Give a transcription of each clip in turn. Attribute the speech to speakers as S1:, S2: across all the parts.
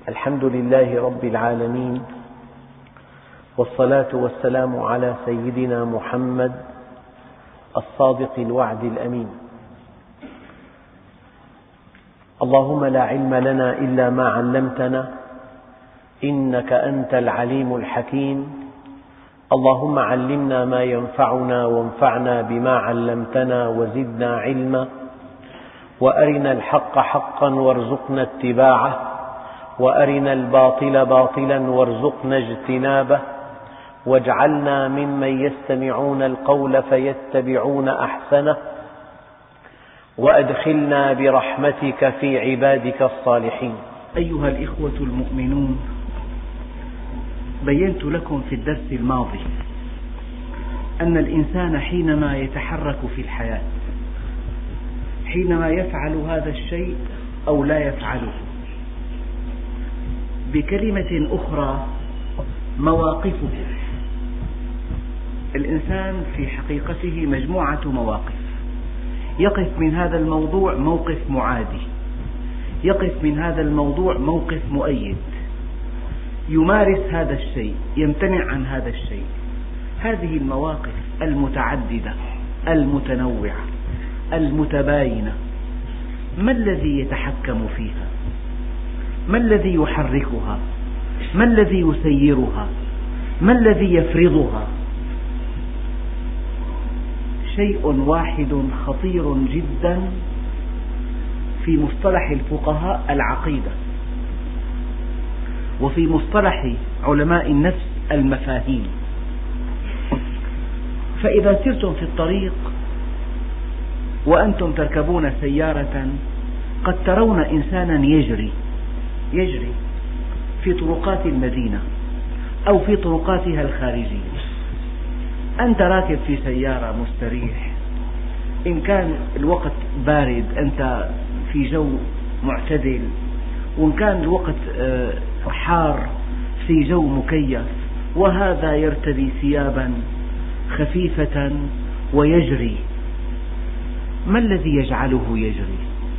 S1: الحمد لله رب العالمين، والصلاة والسلام على سيدنا محمد الصادق الوعد الأمين. اللهم لا علم لنا إلا ما علمتنا إنك أنت العليم الحكيم. اللهم علمنا ما ينفعنا وانفعنا بما علمتنا وزدنا علما، وأرنا الحق حقا وارزقنا اتباعه، وأرنا الباطل باطلا وارزقنا اجتنابه، واجعلنا ممن يستمعون القول فيتبعون أحسنه، وأدخلنا برحمتك في عبادك الصالحين.
S2: أيها الإخوة المؤمنون، بينت لكم في الدرس الماضي أن الإنسان حينما يتحرك في الحياة، حينما يفعل هذا الشيء أو لا يفعله، بكلمة أخرى مواقفه. الإنسان في حقيقته مجموعة مواقف، يقف من هذا الموضوع موقف معادي، يقف من هذا الموضوع موقف مؤيد، يمارس هذا الشيء، يمتنع عن هذا الشيء. هذه المواقف المتعددة المتنوعة المتباينة، ما الذي يتحكم فيها؟ ما الذي يحركها؟ ما الذي يسيرها؟ ما الذي يفرضها؟ شيء واحد خطير جدا في مصطلح الفقهاء: العقيدة، وفي مصطلح علماء النفس: المفاهيم. فإذا سرتم في الطريق وأنتم تركبون سيارة، قد ترون إنسانا يجري في طرقات المدينة أو في طرقاتها الخارجية. أنت راكب في سيارة مستريح، إن كان الوقت بارد أنت في جو معتدل، وإن كان الوقت حار في جو مكيف، وهذا يرتدي ثيابا خفيفة ويجري. ما الذي يجعله يجري؟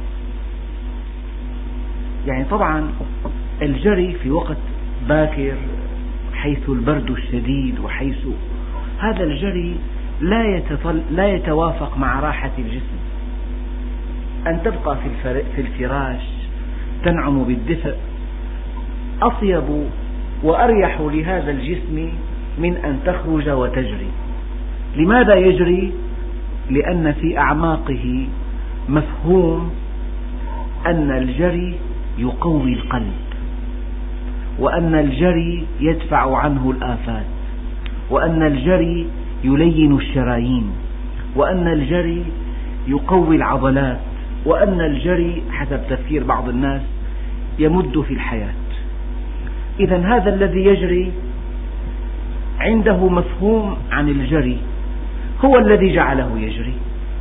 S2: يعني طبعا الجري في وقت باكر حيث البرد الشديد، وحيث هذا الجري لا يتوافق مع راحة الجسم. أن تبقى في الفراش تنعم بالدفء أطيب وأريح لهذا الجسم من أن تخرج وتجري. لماذا يجري؟ لأن في أعماقه مفهوم أن الجري يقوي القلب، وأن الجري يدفع عنه الآفات، وأن الجري يلين الشرايين، وأن الجري يقوي العضلات، وأن الجري حسب تفكير بعض الناس يمد في الحياة. إذن هذا الذي يجري عنده مفهوم عن الجري، هو الذي جعله يجري.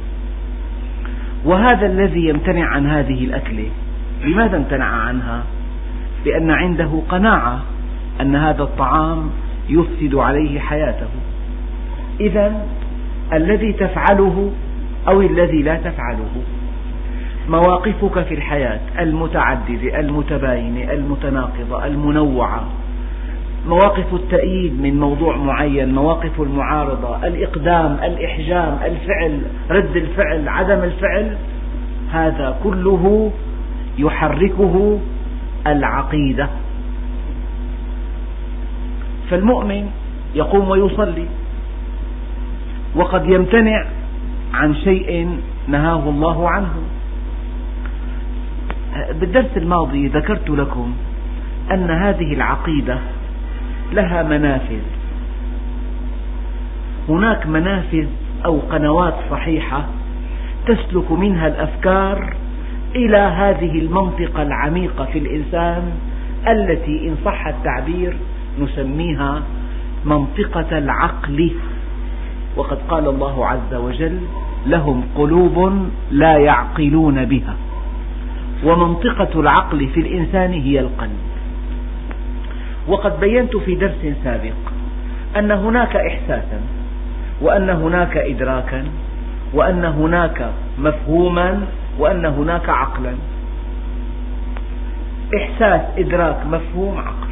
S2: وهذا الذي يمتنع عن هذه الأكلة، لماذا امتنع عنها؟ لأن عنده قناعة أن هذا الطعام يفسد عليه حياته. إذن الذي تفعله أو الذي لا تفعله، مواقفك في الحياة المتعددة المتباينة المتناقضة المنوعة، مواقف التأييد من موضوع معين، مواقف المعارضة، الإقدام، الإحجام، الفعل، رد الفعل، عدم الفعل، هذا كله يحركه العقيدة. فالمؤمن يقوم ويصلي، وقد يمتنع عن شيء نهاه الله عنه. بالدرس الماضي ذكرت لكم أن هذه العقيدة لها منافذ. هناك منافذ أو قنوات صحيحة تسلك منها الأفكار إلى هذه المنطقة العميقة في الإنسان، التي إن صح التعبير نسميها منطقة العقل. وقد قال الله عز وجل: لهم قلوب لا يعقلون بها. ومنطقة العقل في الإنسان هي القلب. وقد بينت في درس سابق أن هناك إحساسا، وأن هناك إدراكا، وأن هناك مفهوما، وأن هناك عقلا. إحساس، إدراك، مفهوم، عقل.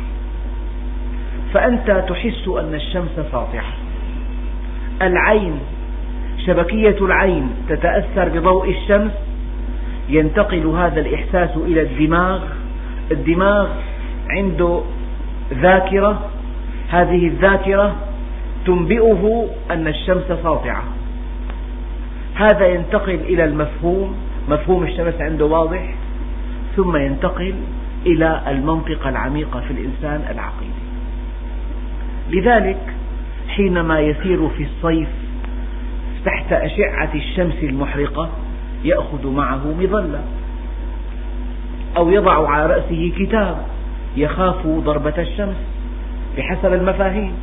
S2: فأنت تحس أن الشمس ساطعة. العين، شبكية العين تتأثر بضوء الشمس، ينتقل هذا الإحساس إلى الدماغ. الدماغ عنده ذاكرة، هذه الذاكرة تنبئه أن الشمس ساطعة. هذا ينتقل إلى المفهوم، مفهوم الشمس عنده واضح، ثم ينتقل إلى المنطقة العميقة في الإنسان، العقيدة. لذلك حينما يسير في الصيف تحت أشعة الشمس المحرقة يأخذ معه مظلة، أو يضع على رأسه كتاب يخاف ضربة الشمس بحسب المفاهيم.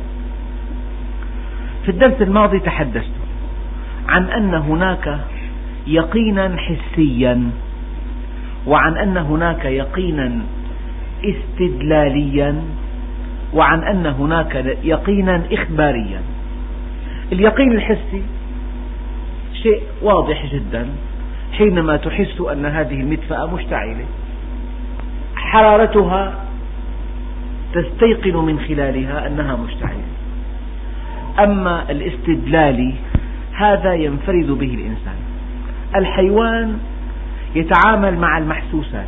S2: في الدرس الماضي تحدثت عن أن هناك يقينا حسيا، وعن أن هناك يقينا استدلاليا، وعن أن هناك يقينا إخباريا. اليقين الحسي شيء واضح جدا، حينما تحس أن هذه المدفأة مشتعلة، حرارتها تستيقن من خلالها أنها مشتعلة. أما الاستدلالي هذا ينفرد به الإنسان. الحيوان يتعامل مع المحسوسات.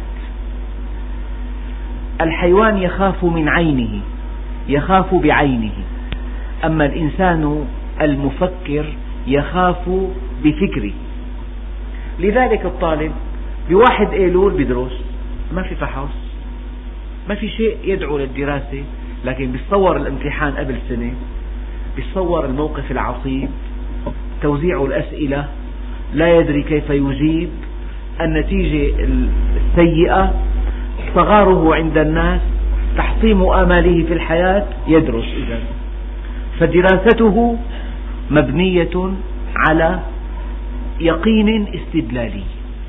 S2: الحيوان يخاف من عينه، يخاف بعينه، أما الإنسان المفكر يخاف بفكره. لذلك الطالب بواحد أيلول بيدرس، ما في فحص، ما في شيء يدعو للدراسة، لكن بيتصور الامتحان قبل سنة، بيتصور الموقف العصيب، توزيع الأسئلة، لا يدري كيف يجيب، النتيجة السيئة، صغاره عند الناس، تحطيم آماله في الحياة. يدرس إذن، فدراسته مبنية على يقين استدلالي.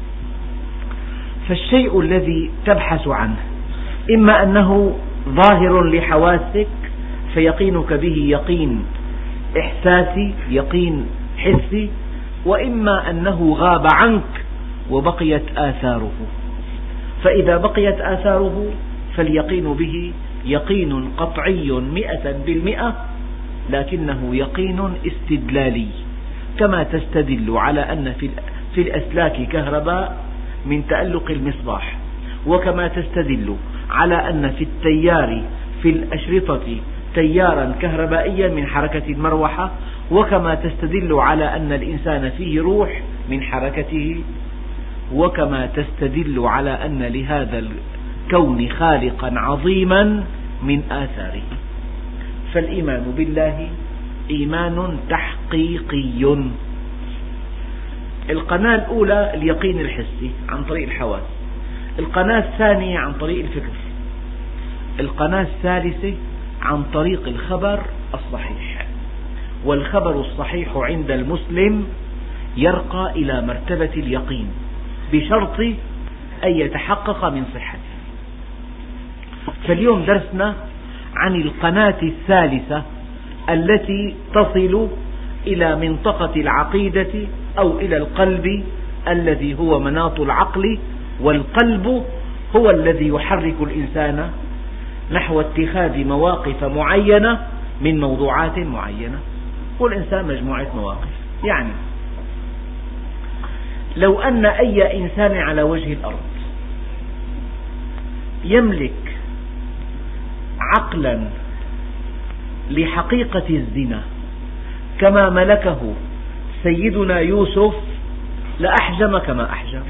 S2: فالشيء الذي تبحث عنه إما أنه ظاهر لحواسك فيقينك به يقين إحساسي، يقين حسي، وإما أنه غاب عنك وبقيت آثاره. فإذا بقيت آثاره فاليقين به يقين قطعي 100%، لكنه يقين استدلالي. كما تستدل على أن في الأسلاك كهرباء من تألق المصباح، وكما تستدل على أن في التيار في الأشرطة تيارا كهربائيا من حركة المروحة، وكما تستدل على أن الإنسان فيه روح من حركته، وكما تستدل على أن لهذا الكون خالقا عظيما من آثاره. فالإيمان بالله إيمان تحقيقي. القناة الأولى اليقين الحسي عن طريق الحواس، القناة الثانية عن طريق الفكر، القناة الثالثة عن طريق الخبر الصحيح. والخبر الصحيح عند المسلم يرقى إلى مرتبة اليقين بشرط أن يتحقق من صحته. فاليوم درسنا عن القناة الثالثة التي تصل إلى منطقة العقيدة أو إلى القلب الذي هو مناط العقل، والقلب هو الذي يحرك الإنسان نحو اتخاذ مواقف معينة من موضوعات معينة. والإنسان مجموعة مواقف. يعني لو أن أي إنسان على وجه الأرض يملك عقلا لحقيقة الزنا كما ملكه سيدنا يوسف لأحجم كما أحجم.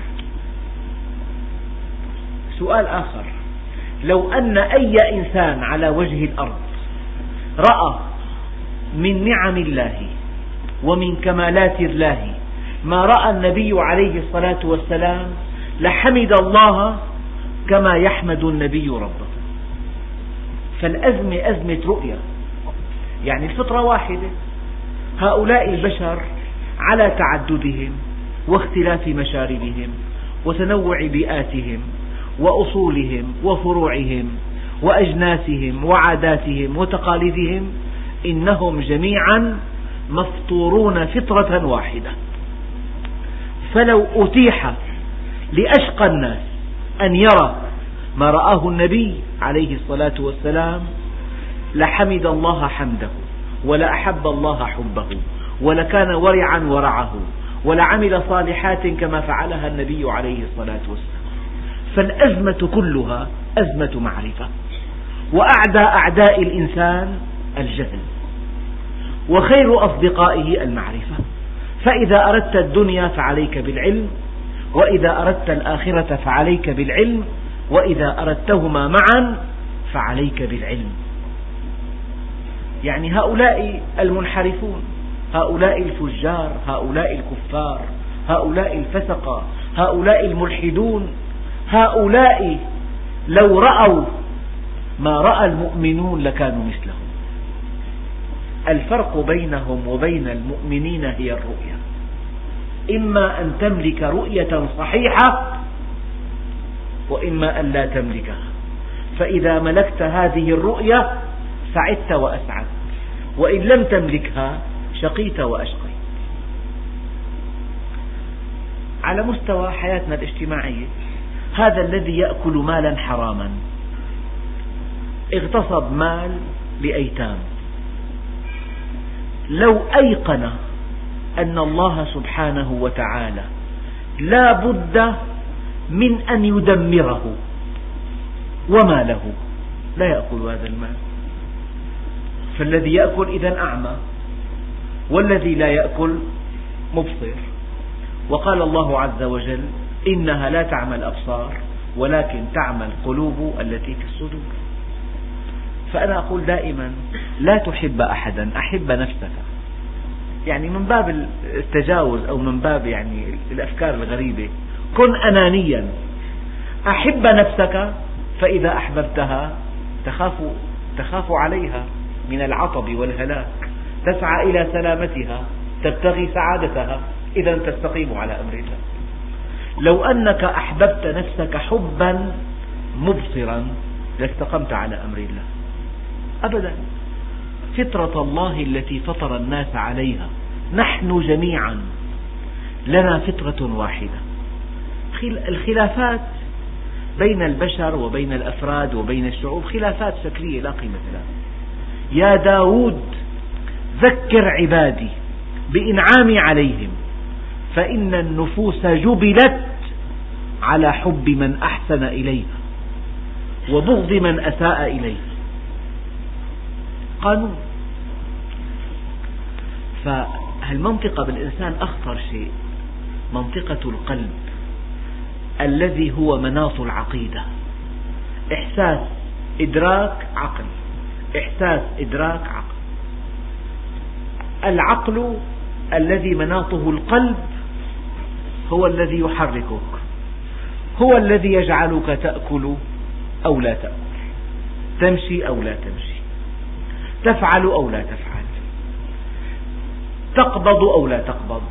S2: سؤال آخر، لو أن أي إنسان على وجه الأرض رأى من نعم الله ومن كمالات الله ما رأى النبي عليه الصلاة والسلام لحمد الله كما يحمد النبي ربه. فالأزمة أزمة رؤية، يعني الفطرة واحدة. هؤلاء البشر على تعددهم واختلاف مشاربهم وتنوع بيئاتهم وأصولهم وفروعهم وأجناسهم وعاداتهم وتقاليدهم، إنهم جميعا مفطورون فطرة واحدة. فلو أتيح لأشقى الناس أن يرى ما رآه النبي عليه الصلاة والسلام لحمد الله حمده، ولأحب الله حبه، ولكان ورعا ورعه، ولعمل صالحات كما فعلها النبي عليه الصلاة والسلام. فالأزمة كلها أزمة معرفة، وأعدى أعداء الإنسان الجهل، وخير أصدقائه المعرفة. فإذا أردت الدنيا فعليك بالعلم، وإذا أردت الآخرة فعليك بالعلم، وإذا أردتهما معا فعليك بالعلم. يعني هؤلاء المنحرفون، هؤلاء الفجار، هؤلاء الكفار، هؤلاء الفسقة، هؤلاء الملحدون، هؤلاء لو رأوا ما رأى المؤمنون لكانوا مثلهم. الفرق بينهم وبين المؤمنين هي الرؤية. إما أن تملك رؤية صحيحة، وإما أن لا تملكها. فإذا ملكت هذه الرؤية سعدت وأسعدت، وإن لم تملكها شقيت وأشقيت. على مستوى حياتنا الاجتماعية، هذا الذي يأكل مالا حراما اغتصب مال لأيتام، لو أيقن أن الله سبحانه وتعالى لا بد من أن يدمره وما له لا يأكل هذا المال. فالذي يأكل إذن أعمى، والذي لا يأكل مبصر. وقال الله عز وجل: إنها لا تعمى الأبصار ولكن تعمى القلوب التي في الصدور. فأنا أقول دائما: لا تحب أحدا، أحب نفسك. يعني من باب التجاوز أو من باب يعني الأفكار الغريبة، كن أنانيا، أحب نفسك، فإذا أحببتها تخاف عليها من العطب والهلاك، تسعى إلى سلامتها، تبتغي سعادتها، إذا تستقيم على أمر الله. لو أنك أحببت نفسك حبا مبصرا لاستقمت على أمر الله أبدا. فطرة الله التي فطر الناس عليها، نحن جميعا لنا فطرة واحدة. الخلافات بين البشر وبين الأفراد وبين الشعوب خلافات شكلية لا قيمة لها. يا داود ذكر عبادي بإنعامي عليهم، فإن النفوس جبلت على حب من أحسن إليها وبغض من أساء إليه. قانون. فالمنطقة بالإنسان أخطر شيء، منطقة القلب الذي هو مناط العقيدة. إحساس، إدراك، عقل، إحساس، إدراك، عقل. العقل الذي مناطه القلب هو الذي يحركك، هو الذي يجعلك تأكل أو لا تأكل، تمشي أو لا تمشي، تفعل أو لا تفعل، تقبض أو لا تقبض،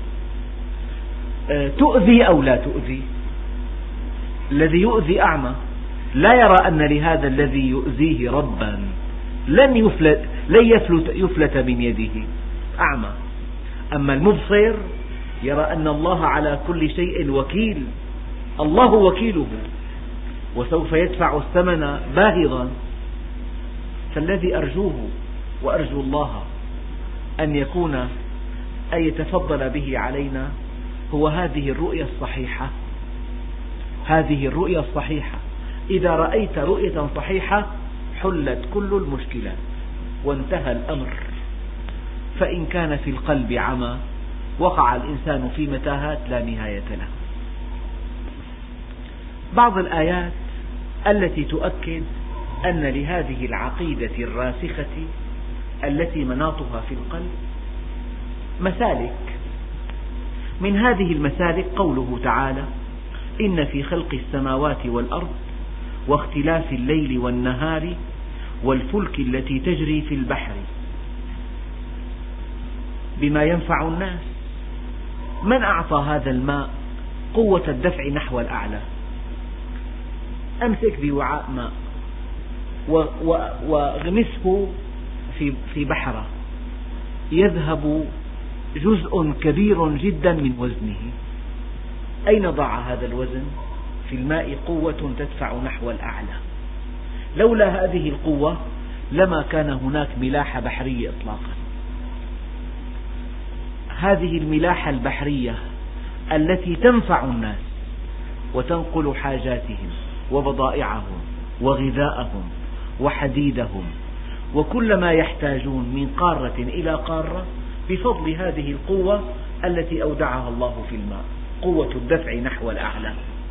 S2: تؤذي أو لا تؤذي. الذي يؤذي أعمى، لا يرى أن لهذا الذي يؤذيه ربا، لن يفلت من يده. أعمى. أما المبصر يرى أن الله على كل شيء وكيل، الله وكيله، وسوف يدفع الثمن باهظا. فالذي أرجوه وأرجو الله أن يتفضل به علينا هو هذه الرؤية الصحيحة. هذه الرؤية الصحيحة، إذا رأيت رؤية صحيحة حلت كل المشكلات وانتهى الأمر. فإن كان في القلب عمى وقع الإنسان في متاهات لا نهاية له. بعض الآيات التي تؤكد أن لهذه العقيدة الراسخة التي مناطها في القلب مسالك. من هذه المسالك قوله تعالى: إن في خلق السماوات والأرض واختلاف الليل والنهار والفلك التي تجري في البحر بما ينفع الناس. من أعطى هذا الماء قوة الدفع نحو الأعلى؟ أمسك بوعاء ماء واغمسه في بحرة، يذهب جزء كبير جدا من وزنه. أين ضاع هذا الوزن؟ في الماء قوة تدفع نحو الأعلى. لولا هذه القوة لما كان هناك ملاحة بحرية إطلاقا. هذه الملاحة البحرية التي تنفع الناس وتنقل حاجاتهم وبضائعهم وغذاءهم وحديدهم وكل ما يحتاجون من قارة إلى قارة بفضل هذه القوة التي أودعها الله في الماء، قوة الدفع نحو الأعلى.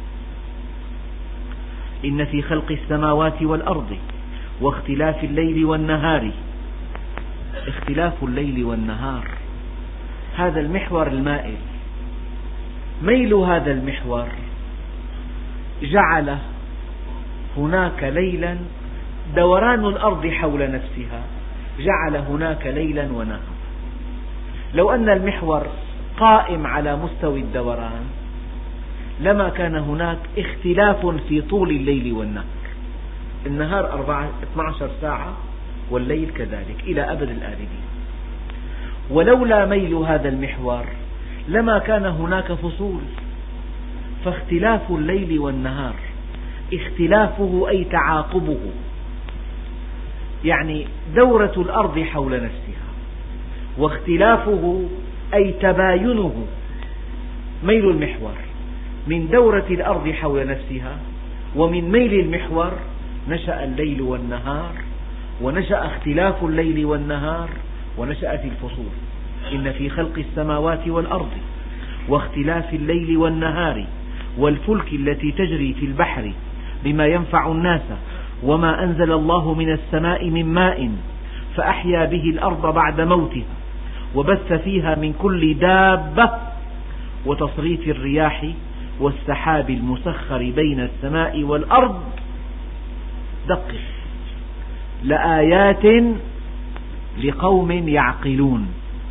S2: إن في خلق السماوات والأرض واختلاف الليل والنهار. اختلاف الليل والنهار هذا المحور المائل، ميل هذا المحور جعل هناك ليلا، دوران الأرض حول نفسها جعل هناك ليلا ونهارا. لو أن المحور قائم على مستوى الدوران لما كان هناك اختلاف في طول الليل والنهار. النهار 12 ساعة والليل كذلك إلى أبد الآبدين. ولولا ميل هذا المحور لما كان هناك فصول. فاختلاف الليل والنهار اختلافه أي تعاقبه، يعني دورة الأرض حول نفسها، واختلافه أي تباينه. ميل المحور من دورة الأرض حول نفسها ومن ميل المحور نشأ الليل والنهار، ونشأ اختلاف الليل والنهار، ونشأت الفصول. إن في خلق السماوات والأرض واختلاف الليل والنهار والفلك التي تجري في البحر بما ينفع الناس وما أنزل الله من السماء من ماء فأحيا به الأرض بعد موتها وبث فيها من كل دابة وتصريف الرياح والسحاب المسخر بين السماء والأرض. دقق: لآيات لقوم يعقلون.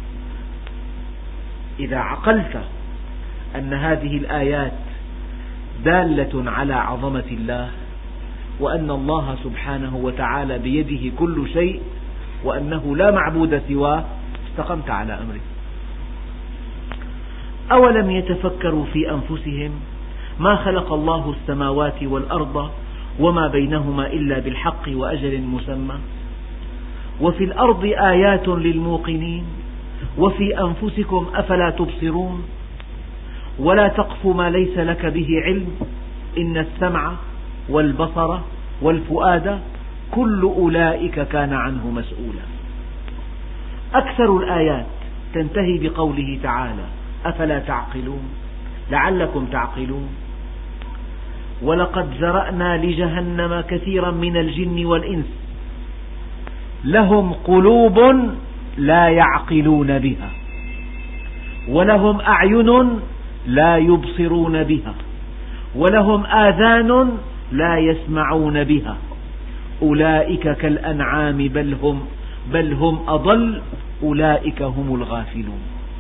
S2: إذا عقلت أن هذه الآيات دالة على عظمة الله، وأن الله سبحانه وتعالى بيده كل شيء، وأنه لا معبود سواه، استقمت على أمره. أولم يتفكروا في أنفسهم ما خلق الله السماوات والأرض وما بينهما إلا بالحق وأجل مسمى وفي الأرض آيات للموقنين وفي أنفسكم أفلا تبصرون ولا تقف ما ليس لك به علم إن السمع والبصر والفؤاد كل أولئك كان عنه مسؤولا. أكثر الآيات تنتهي بقوله تعالى: أفلا تعقلون، لعلكم تعقلون. ولقد ذرأنا لجهنم كثيرا من الجن والإنس لهم قلوب لا يعقلون بها ولهم أعين لا يبصرون بها ولهم آذان لا يسمعون بها أولئك كالأنعام بل هم أضل أولئك هم الغافلون.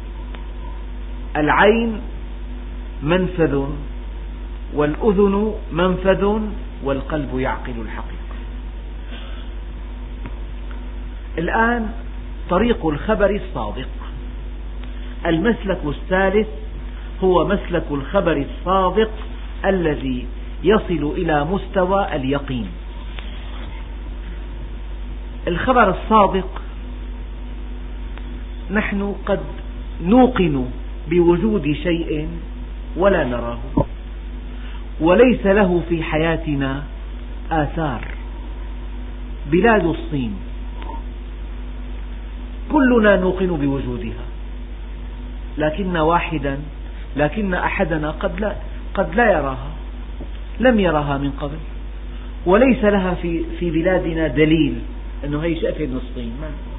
S2: العين منفذ والأذن منفذ والقلب يعقل الحقيقة. الآن طريق الخبر الصادق. المسلك الثالث هو مسلك الخبر الصادق الذي يصل إلى مستوى اليقين. الخبر الصادق نحن قد نوقن بوجود شيء ولا نراه وليس له في حياتنا آثار. بلاد الصين كلنا نوقن بوجودها، لكن أحدنا قد لا يراها، لم يرها من قبل، وليس لها في بلادنا دليل أنه هي شقفة من الصين.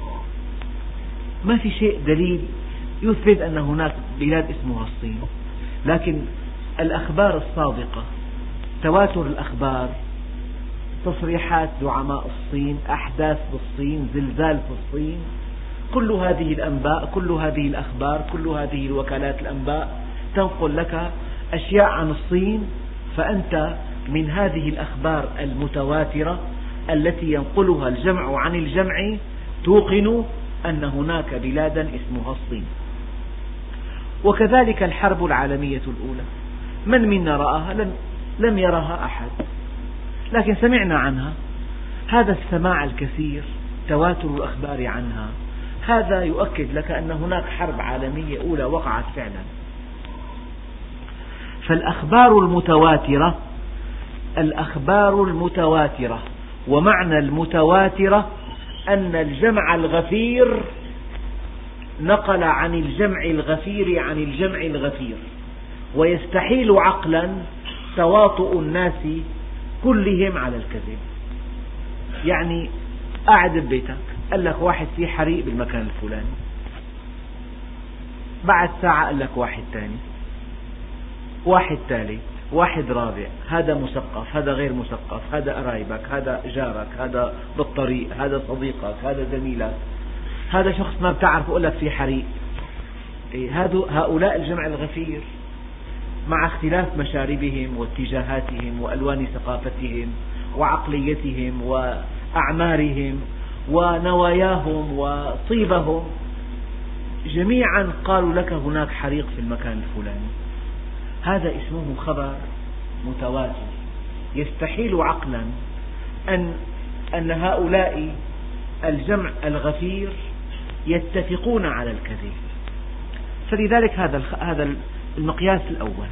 S2: ما في شيء دليل يثبت أن هناك بلاد اسمها الصين. لكن الأخبار الصادقة، تواتر الأخبار، تصريحات زعماء الصين، أحداث بالصين، زلزال في الصين، كل هذه الأنباء، كل هذه الأخبار، كل هذه الوكالات الأنباء تنقل لك أشياء عن الصين، فأنت من هذه الأخبار المتواترة التي ينقلها الجمع عن الجمع توقن أن هناك بلادا اسمها الصين. وكذلك الحرب العالمية الأولى، من منا رآها؟ لم يرها أحد، لكن سمعنا عنها. هذا السماع الكثير، تواتر الأخبار عنها، هذا يؤكد لك أن هناك حرب عالمية أولى وقعت فعلا. فالأخبار المتواترة، ومعنى المتواترة أن الجمع الغفير نقل عن الجمع الغفير عن الجمع الغفير، ويستحيل عقلا تواطؤ الناس كلهم على الكذب. يعني قاعد ببيتك قال لك واحد في حريق بالمكان الفلاني، بعد ساعة قال لك واحد ثاني، واحد ثالث، واحد رابع، هذا مثقف، هذا غير مثقف، هذا قرايبك، هذا جارك، هذا بالطريق، هذا صديقك، هذا زميلك، هذا شخص ما بتعرفه يقول لك في حريق. هؤلاء الجمع الغفير مع اختلاف مشاربهم واتجاهاتهم وألوان ثقافتهم وعقليتهم وأعمارهم ونواياهم وطيبهم، جميعا قالوا لك هناك حريق في المكان الفلاني. هذا اسمه خبر متواتر. يستحيل عقلا أن هؤلاء الجمع الغفير يتفقون على الكذب. فلذلك هذا المقياس الأول.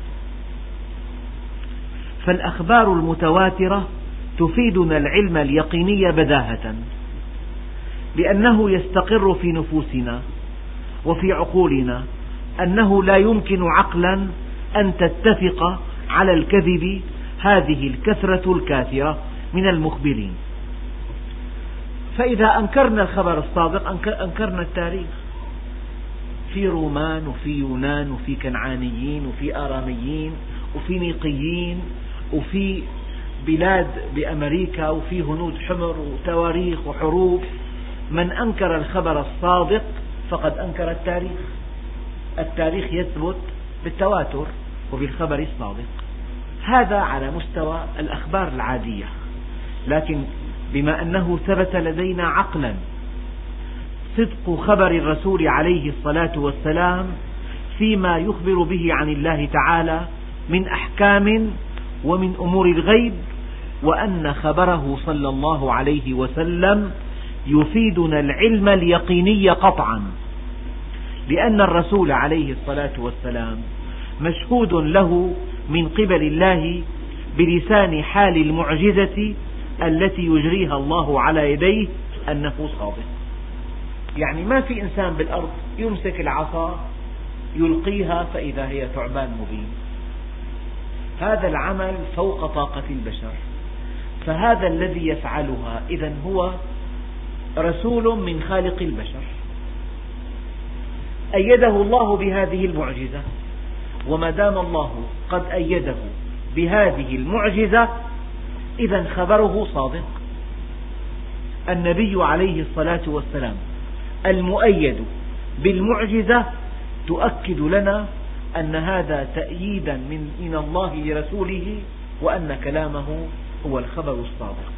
S2: فالأخبار المتواترة تفيدنا العلم اليقيني بداهة، لأنه يستقر في نفوسنا وفي عقولنا أنه لا يمكن عقلا أن تتفق على الكذب هذه الكثرة الكاثرة من المخبرين. فإذا أنكرنا الخبر الصادق أنكرنا التاريخ. في رومان وفي يونان وفي كنعانيين وفي آراميين وفي نيقيين وفي بلاد بأمريكا وفي هنود حمر وتواريخ وحروب. من أنكر الخبر الصادق فقد أنكر التاريخ. التاريخ يثبت بالتواتر وبالخبر الصادق. هذا على مستوى الأخبار العادية، لكن بما أنه ثبت لدينا عقلا صدق خبر الرسول عليه الصلاة والسلام فيما يخبر به عن الله تعالى من أحكام ومن أمور الغيب، وأن خبره صلى الله عليه وسلم يفيدنا العلم اليقيني قطعا، لأن الرسول عليه الصلاة والسلام مشهود له من قبل الله بلسان حال المعجزة التي يجريها الله على يديه أنه صادق. يعني ما في إنسان بالأرض يمسك العصا يلقيها فإذا هي ثعبان مبين. هذا العمل فوق طاقة البشر، فهذا الذي يفعلها إذن هو رسول من خالق البشر، أيده الله بهذه المعجزة. وما دام الله قد أيده بهذه المعجزة إذن خبره صادق. النبي عليه الصلاة والسلام المؤيد بالمعجزة تؤكد لنا أن هذا تأييدا من الله لرسوله، وأن كلامه هو الخبر الصادق.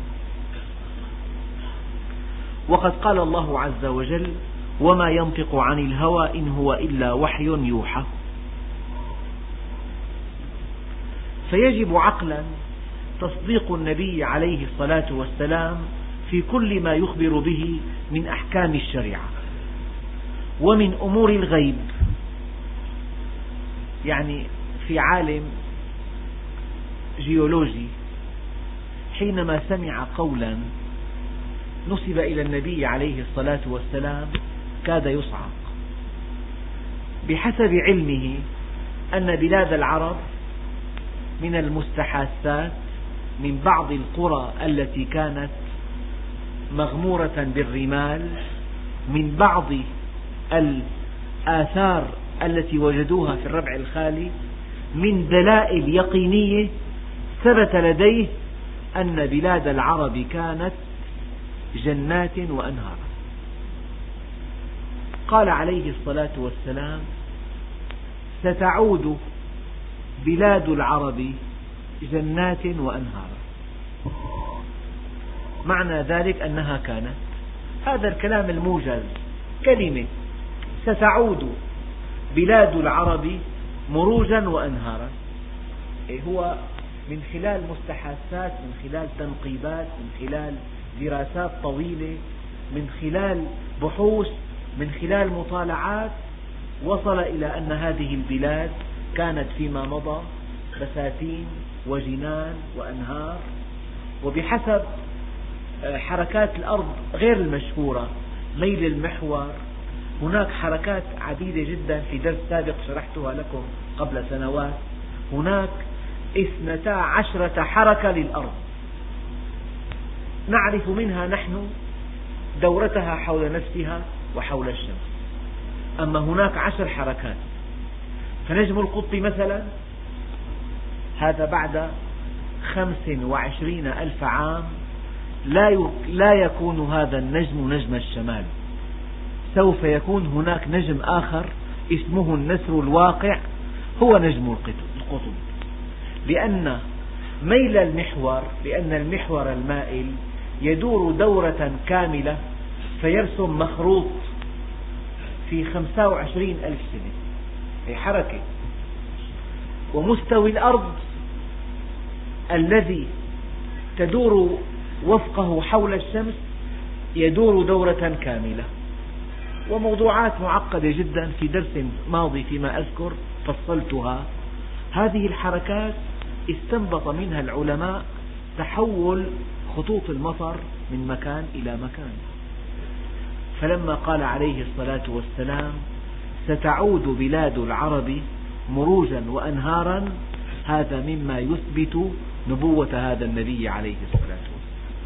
S2: وقد قال الله عز وجل: وما ينطق عن الهوى إن هو إلا وحي يوحى. فيجب عقلا تصديق النبي عليه الصلاة والسلام في كل ما يخبر به من أحكام الشريعة ومن أمور الغيب. يعني في عالم جيولوجي حينما سمع قولا نسب إلى النبي عليه الصلاة والسلام كاد يصعق، بحسب علمه أن بلاد العرب من المستحاثات من بعض القرى التي كانت مغمورة بالرمال، من بعض الآثار التي وجدوها في الربع الخالي، من دلائل يقينية ثبت لديه أن بلاد العرب كانت جنات وأنهار. قال عليه الصلاة والسلام: ستعود بلاد العرب جنات وأنهار. معنى ذلك أنها كانت. هذا الكلام الموجز كلمة ستعود بلاد العرب مروجا وأنهارا. هو من خلال مستحاثات، من خلال تنقيبات، من خلال دراسات طويلة، من خلال بحوث، من خلال مطالعات، وصل إلى أن هذه البلاد كانت فيما مضى بساتين وجنان وأنهار. وبحسب حركات الأرض غير المشهورة، ميل المحور، هناك حركات عديدة جدا، في درس سابق شرحتها لكم قبل سنوات. هناك 12 حركة للأرض نعرف منها نحن دورتها حول نفسها وحول الشمس، أما هناك 10 حركات. فنجم القطب مثلا هذا بعد 25,000 عام لا يكون هذا النجم نجم الشمال، سوف يكون هناك نجم آخر اسمه النسر الواقع، هو نجم القطب. لأن ميل المحور، لأن المحور المائل يدور دورة كاملة فيرسم مخروط في 25,000 سنة، هي حركة. ومستوي الأرض الذي تدور وفقه حول الشمس يدور دورة كاملة. وموضوعات معقدة جدا، في درس ماضي فيما أذكر فصلتها. هذه الحركات استنبط منها العلماء تحول خطوط المطر من مكان إلى مكان. فلما قال عليه الصلاة والسلام ستعود بلاد العرب مروجا وأنهارا، هذا مما يثبت نبوة هذا النبي عليه الصلاة والسلام.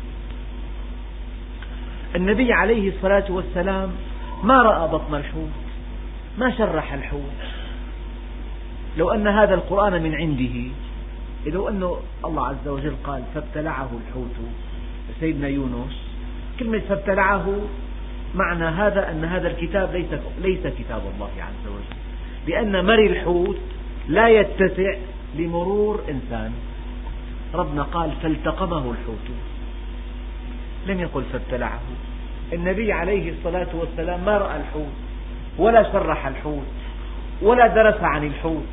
S2: النبي عليه الصلاة والسلام ما رأى بطن الحوت، ما شرح الحوت. لو أن هذا القرآن من عنده، لو أن الله عز وجل قال فابتلعه الحوت سيدنا يونس، كلمة فابتلعه معنى هذا أن هذا الكتاب ليس كتاب الله عز وجل، لأن مري الحوت لا يتسع لمرور إنسان. ربنا قال فالتقمه الحوت، لم يقل فابتلعه. النبي عليه الصلاة والسلام ما رأى الحوت ولا شرح الحوت ولا درس عن الحوت.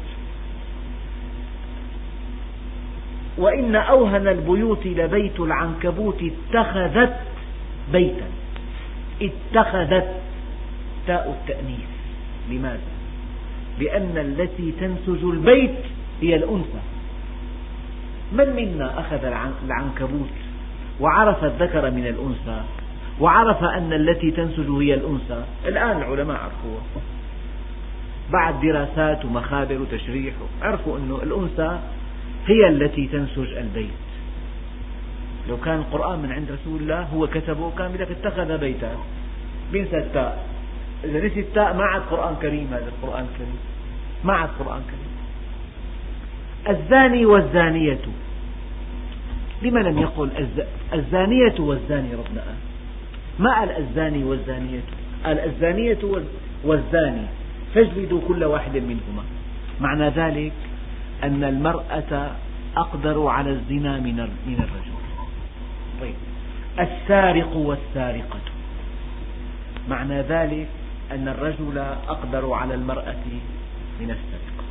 S2: وإن أوهن البيوت لبيت العنكبوت اتخذت بيتا، اتخذت تاء التأنيث. لماذا؟ لأن التي تنسج البيت هي الأنثى. من منا أخذ العنكبوت وعرف الذكر من الأنثى وعرف أن التي تنسج هي الأنثى؟ الآن العلماء عرفوها بعد دراسات ومخابر وتشريح، عرفوا أن الأنثى هي التي تنسج البيت. لو كان القرآن من عند رسول الله هو كتبه كان بدك اتخذ بيتا، بينسى التاء. إذا نسي التاء ما عاد قرآن كريم، هذا القرآن كريم ما عاد قرآن كريم. الزاني والزانية، لما لم يقل الزانية والزاني؟ ربنا قال ما قال الزاني والزانية، قال الزانية والزاني فاجلدوا كل واحد منهما. معنى ذلك أن المرأة أقدر على الزنا من الرجل. طيب السارق والسارقة، معنى ذلك أن الرجل أقدر على المرأة من السرقة.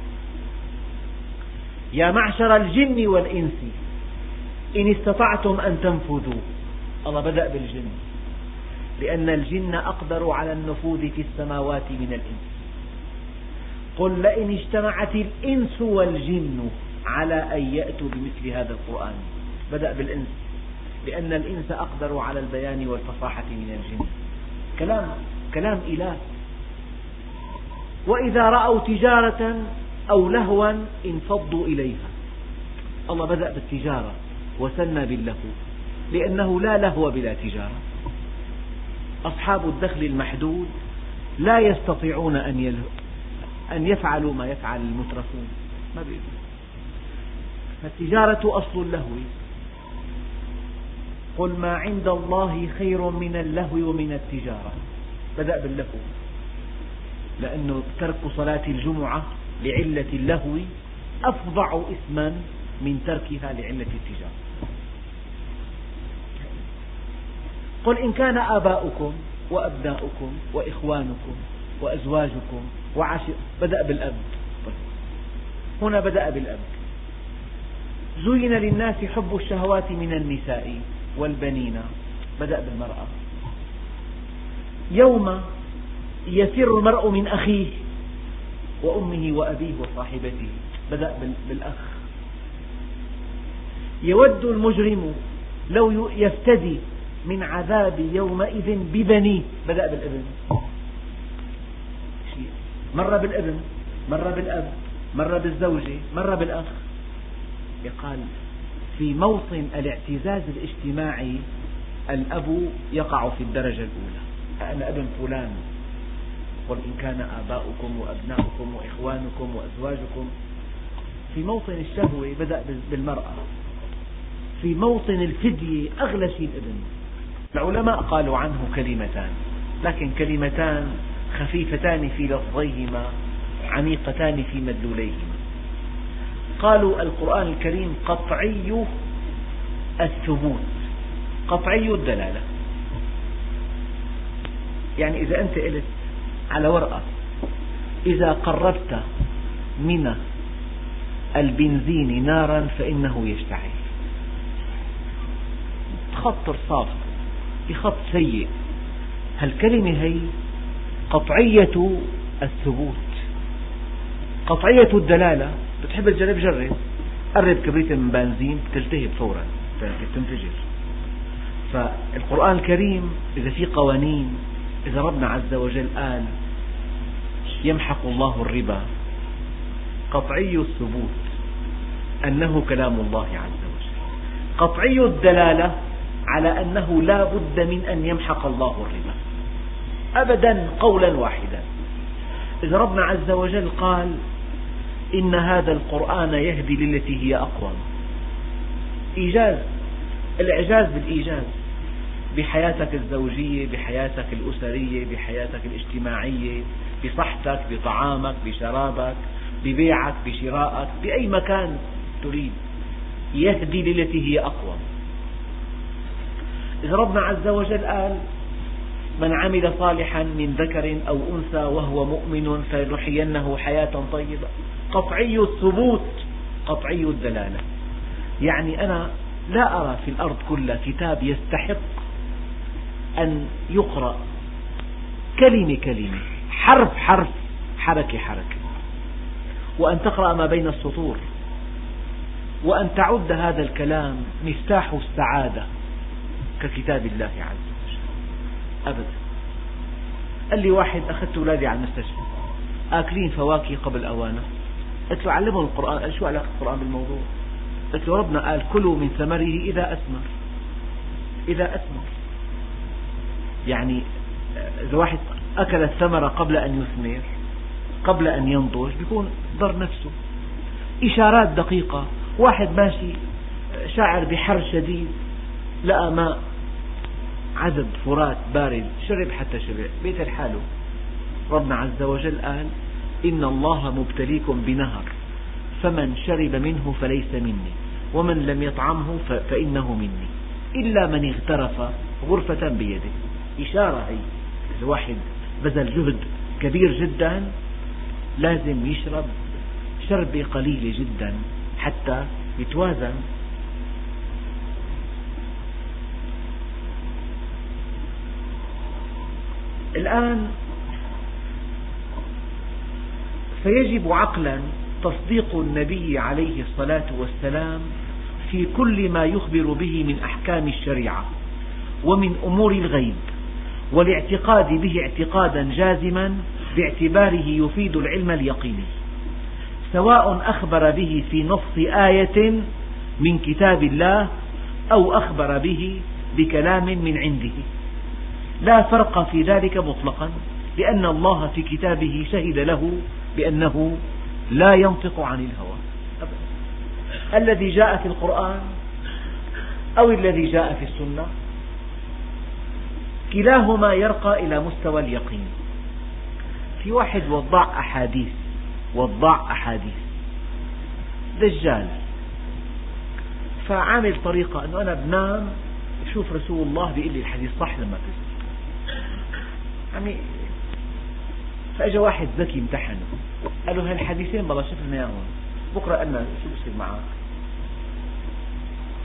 S2: يا معشر الجن والإنس إن استطعتم أن تنفذوا، الله بدأ بالجن لأن الجن أقدر على النفوذ في السماوات من الإنس. قل لئن اجتمعت الإنس والجن على أن يأتوا بمثل هذا القرآن، بدأ بالإنس لأن الإنس أقدر على البيان والفصاحة من الجن. كلام إله. وإذا رأوا تجارة أو لهوا انفضوا إليها، الله بدأ بالتجارة وثنى باللهو لأنه لا لهو بلا تجارة. أصحاب الدخل المحدود لا يستطيعون أن يفعلوا ما يفعل المترفون، ما بيقدروا. فالتجارة أصل اللهو. قل ما عند الله خير من اللهو ومن التجارة، بدأ باللهو لأنه ترك صلاة الجمعة لعلة اللهو أفظع إثما من تركها لعلة التجارة. قل إن كان آباؤكم وأبناؤكم وإخوانكم وأزواجكم بدأ بالأب. هنا بدأ بالأب زين للناس حب الشهوات من النساء والبنين، بدأ بالمرأة. يوم يفر المرء من أخيه وأمه وأبيه وصاحبته، بدأ بالأخ. يود المجرم لو يفتدي من عذاب يومئذ ببنيه، بدأ بالابن. مرة بالابن، مرة بالأب، مرة بالزوجة، مرة بالأخ. يقال في موطن الاعتزاز الاجتماعي الأب يقع في الدرجة الأولى، أنا ابن فلان، قل إن كان آباؤكم وأبناؤكم وإخوانكم وأزواجكم. في موطن الشهوة بدأ بالمرأة. في موطن الفدية أغلى شيء الابن. العلماء قالوا عنه كلمتان، لكن كلمتان خفيفتان في لفظيهما عميقتان في مدلوليهما. قالوا القرآن الكريم قطعي الثبوت، قطعي الدلالة. يعني إذا أنت قلت على ورقة إذا قربت من البنزين نارا فإنه يشتعل، خط رصاص بخط سيء، هالكلمة هي قطعية الثبوت، قطعية الدلالة. بتحب تجرب، جرب، قرب كبريت من بنزين تلتهب فورا، تنفجر. فالقرآن الكريم إذا في قوانين، إذا ربنا عز وجل قال يمحق الله الربا، قطعي الثبوت أنه كلام الله عز وجل، قطعي الدلالة على أنه لا بد من أن يمحق الله الربا أبدا قولا واحدا. إذا ربنا عز وجل قال إن هذا القرآن يهدي للتي هي أقوم، إيجاز، الإعجاز بالإيجاز بحياتك الزوجية، بحياتك الأسرية، بحياتك الاجتماعية، بصحتك، بطعامك، بشرابك، ببيعك، بشرائك، بأي مكان تريد، يهدي للتي هي أقوم. إذا ربنا عز وجل قال من عمل صالحا من ذكر أو أنثى وهو مؤمن فلنحيينه حياة طيبة، قطعي الثبوت قطعي الدلالة. يعني أنا لا أرى في الأرض كلها كتاب يستحق أن يقرأ كلمة كلمة، حرف حرف، حركة حركة، وأن تقرأ ما بين السطور، وأن تعد هذا الكلام مفتاح السعادة ككتاب الله عز وجل أبدا. قال لي واحد أخذت أولادي على المستشفى آكلين فواكه قبل أوانه، قلت له علمهم القرآن. قال شو علاقة القرآن بالموضوع؟ قلت له ربنا قال كلوا من ثمره إذا أثمر، إذا أثمر. يعني إذا واحد أكل الثمرة قبل أن يثمر، قبل أن ينضج، بيكون ضر نفسه. إشارات دقيقة. واحد ماشي شاعر بحر شديد، لقى ماء عذب فرات بارد، شرب حتى شبع، بيت الحاله. ربنا عز وجل قال إن الله مبتليكم بنهر فمن شرب منه فليس مني ومن لم يطعمه فإنه مني إلا من اغترف غرفة بيده. إشارة هي، إذا واحد بذل جهد كبير جدا لازم يشرب شربة قليلة جدا حتى يتوازن. الآن فيجب عقلا تصديق النبي عليه الصلاة والسلام في كل ما يخبر به من أحكام الشريعة ومن أمور الغيب، والاعتقاد به اعتقادا جازما باعتباره يفيد العلم اليقيني، سواء أخبر به في نص آية من كتاب الله أو أخبر به بكلام من عنده، لا فرق في ذلك مطلقا، لأن الله في كتابه شهد له بأنه لا ينطق عن الهوى أبدا. الذي جاء في القرآن أو الذي جاء في السنة كلاهما يرقى إلى مستوى اليقين. في واحد وضع أحاديث دجال، فعامل طريقة أنه أنا بنام بشوف رسول الله بيقول لي الحديث صح لما كذب. يعني فأجا واحد ذكي امتحنه، قال له هالحديثين بالله شوف لنا اياهم، بكرة قلنا شو بصير معك؟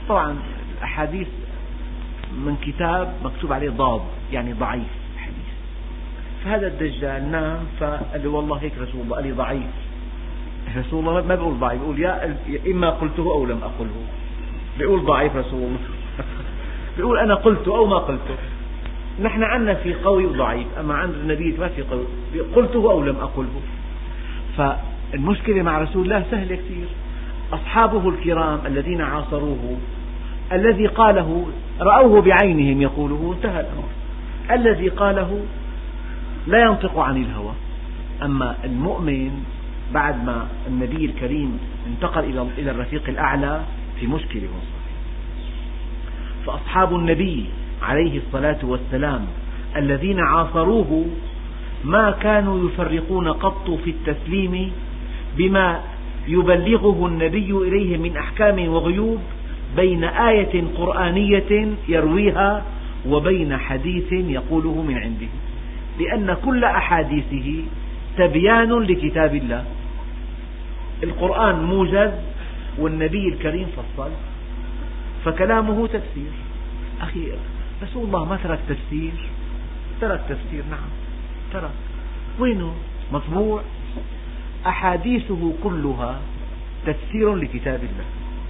S2: طبعا الأحاديث من كتاب مكتوب عليه ضاد، يعني ضعيف الحديث. فهذا الدجال نام فقال له والله هيك رسول الله قال لي ضعيف. رسول الله ما بيقول ضعيف، بيقول يا إما قلته أو لم أقله. بيقول ضعيف رسول الله بيقول أنا قلته أو ما قلته. نحن عندنا في قوي وضعيف، أما عند النبي ما في قوي، قلته أو لم أقله. فالمشكلة مع رسول الله سهلة كثير. أصحابه الكرام الذين عاصروه الذي قاله رأوه بعينهم يقوله، انتهى الأمر. الذي قاله لا ينطق عن الهوى. أما المؤمن بعد ما النبي الكريم انتقل إلى الرفيق الأعلى في مشكلة وصل. فأصحاب النبي عليه الصلاة والسلام الذين عاصروه ما كانوا يفرقون قط في التسليم بما يبلغه النبي إليهم من أحكام وغيوب بين آية قرآنية يرويها وبين حديث يقوله من عنده، لأن كل أحاديثه تبيان لكتاب الله. القرآن موجز والنبي الكريم فصل، فكلامه تفسير. أخي رسول الله ما ترك تفسير، ترك تفسير، نعم ترك. وينه؟ مطبوع. أحاديثه كلها تفسير لكتاب الله.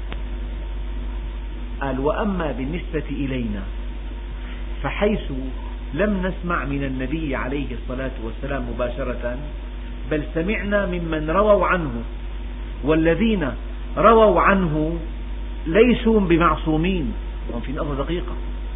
S2: قال وأما بالنسبة إلينا فحيث لم نسمع من النبي عليه الصلاة والسلام مباشرة، بل سمعنا ممن رووا عنه، والذين رووا عنه ليسوا بمعصومين. في نقطة دقيقة،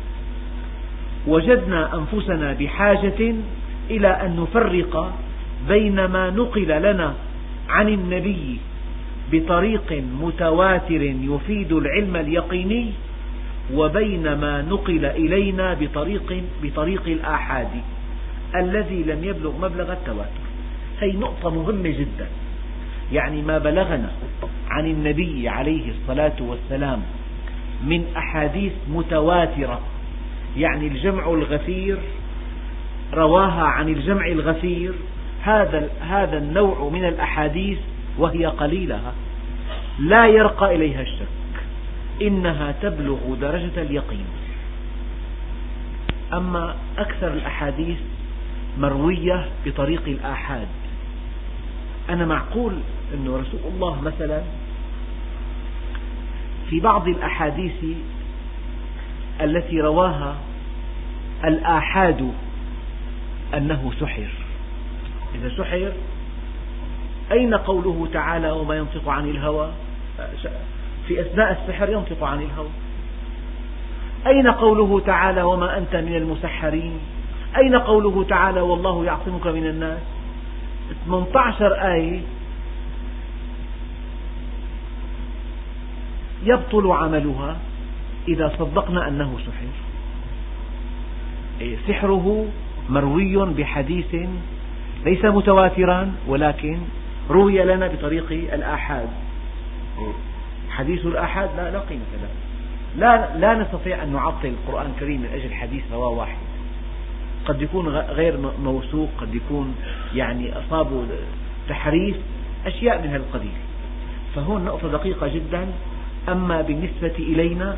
S2: وجدنا أنفسنا بحاجة إلى أن نفرق بين ما نقل لنا عن النبي بطريق متواتر يفيد العلم اليقيني، وبين ما نقل إلينا بطريق الآحاد الذي لم يبلغ مبلغ التواتر. هي نقطة مهمة جدا. يعني ما بلغنا عن النبي عليه الصلاة والسلام من أحاديث متواترة، يعني الجمع الغفير رواها عن الجمع الغفير، هذا النوع من الأحاديث وهي قليلة لا يرقى إليها الشك، إنها تبلغ درجة اليقين. أما أكثر الأحاديث مروية بطريق الآحاد. أنا معقول أن رسول الله مثلا في بعض الأحاديث التي رواها الآحاد أنه سحر. إذا سحر أين قوله تعالى وما ينطق عن الهوى؟ في أثناء السحر ينطق عن الهوى. أين قوله تعالى وما أنت من المسحرين؟ أين قوله تعالى والله يعصمك من الناس؟ 18 آية يبطل عملها إذا صدقنا أنه سحر. سحره مروي بحديث ليس متواترا، ولكن روي لنا بطريق الآحاد. حديث الآحاد لا قيمة له. لا نستطيع أن نعطل القرآن الكريم من أجل حديث رواه واحد. قد يكون غير موثوق، قد يكون يعني أصابه تحريف، أشياء من هذا القبيل. فهون نقطة دقيقة جدا. أما بالنسبة إلينا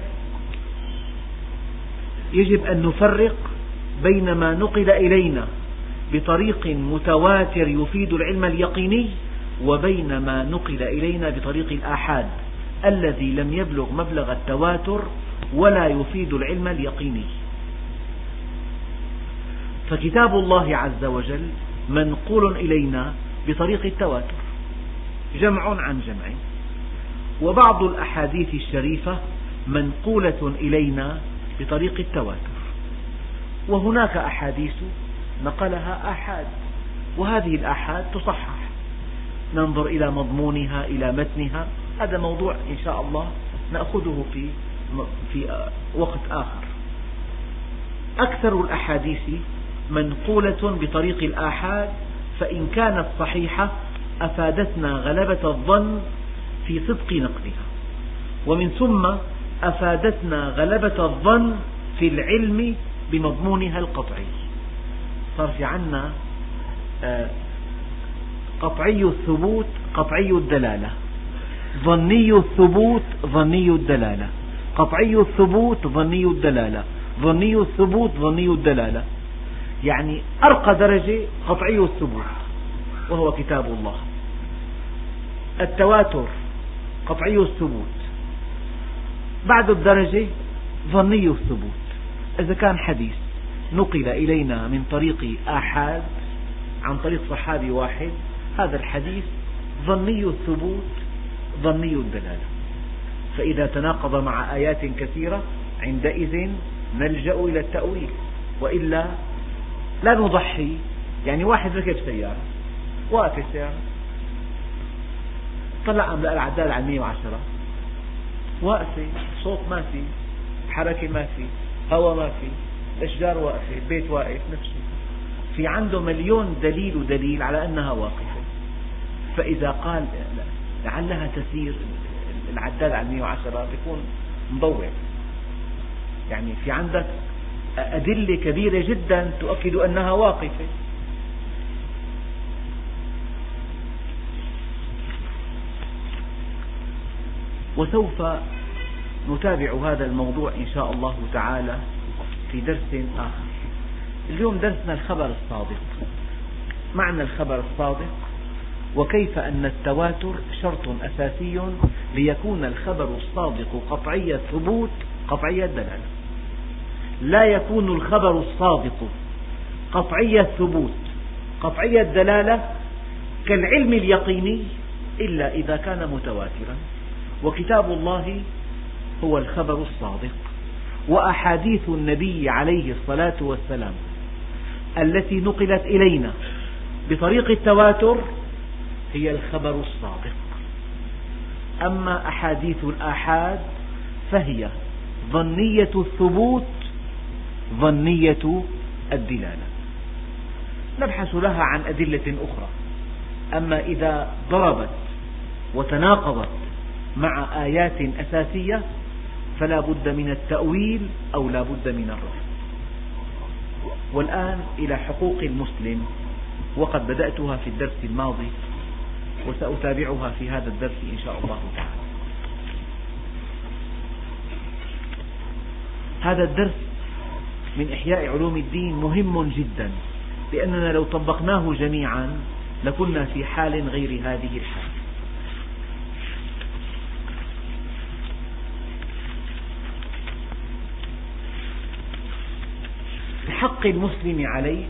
S2: يجب أن نفرق بين ما نقل إلينا بطريق متواتر يفيد العلم اليقيني، وبين ما نقل إلينا بطريق الآحاد الذي لم يبلغ مبلغ التواتر ولا يفيد العلم اليقيني. فكتاب الله عز وجل منقول إلينا بطريق التواتر، جمع عن جمع. وبعض الأحاديث الشريفة منقولة إلينا بطريق التواتر، وهناك أحاديث نقلها آحاد، وهذه الآحاد تصحح. ننظر إلى مضمونها، إلى متنها. هذا موضوع إن شاء الله نأخذه في وقت آخر. أكثر الأحاديث منقولة بطريق الآحاد، فإن كانت صحيحة أفادتنا غلبة الظن في صدق نقلها، ومن ثم أفادتنا غلبة الظن في العلم بمضمونها القطعي. صار في عنا قطعي الثبوت قطعي الدلالة، ظني الثبوت ظني الدلالة. قطعي الثبوت ظني الدلالة، ظني الثبوت ظني الدلالة، يعني أرقى درجة قطعي الثبوت وهو كتاب الله. التواتر قطعي الثبوت، بعد الدرجة ظني الثبوت. إذا كان حديث نقل إلينا من طريق آحاد عن طريق صحابي واحد، هذا الحديث ظني الثبوت ظني الدلالة. فإذا تناقض مع آيات كثيرة عندئذ نلجأ إلى التأويل، وإلا لا نضحي. يعني واحد ركب سيارة، واقف السيارة، طلع أملأ العداد على 110، واقفة، صوت ما في، حركة ما في، هواء ما في، الأشجار واقفة، البيت واقف، نفسه في عنده مليون دليل ودليل على أنها واقفة. فإذا قال لعلها تسير العداد على 110 بيكون مضوع. يعني في عندك أدلة كبيرة جدا تؤكد أنها واقفة. وسوف نتابع هذا الموضوع إن شاء الله تعالى في درس آخر. اليوم درسنا الخبر الصادق، معنى الخبر الصادق، وكيف أن التواتر شرط أساسي ليكون الخبر الصادق قطعي الثبوت قطعي الدلالة. لا يكون الخبر الصادق قطعي الثبوت قطعي الدلالة كالعلم اليقيني إلا إذا كان متواترا. وكتاب الله هو الخبر الصادق، وأحاديث النبي عليه الصلاة والسلام التي نقلت إلينا بطريق التواتر هي الخبر الصادق. أما أحاديث الآحاد فهي ظنية الثبوت ظنية الدلالة، نبحث لها عن أدلة أخرى. أما إذا ضربت وتناقضت مع آيات أساسية فلا بد من التأويل أو لا بد من الرفض. والآن إلى حقوق المسلم، وقد بدأتها في الدرس الماضي وسأتابعها في هذا الدرس إن شاء الله تعالى. هذا الدرس من إحياء علوم الدين مهم جدا، لأننا لو طبقناه جميعا لكنا في حال غير هذه الحال. حق المسلم عليك،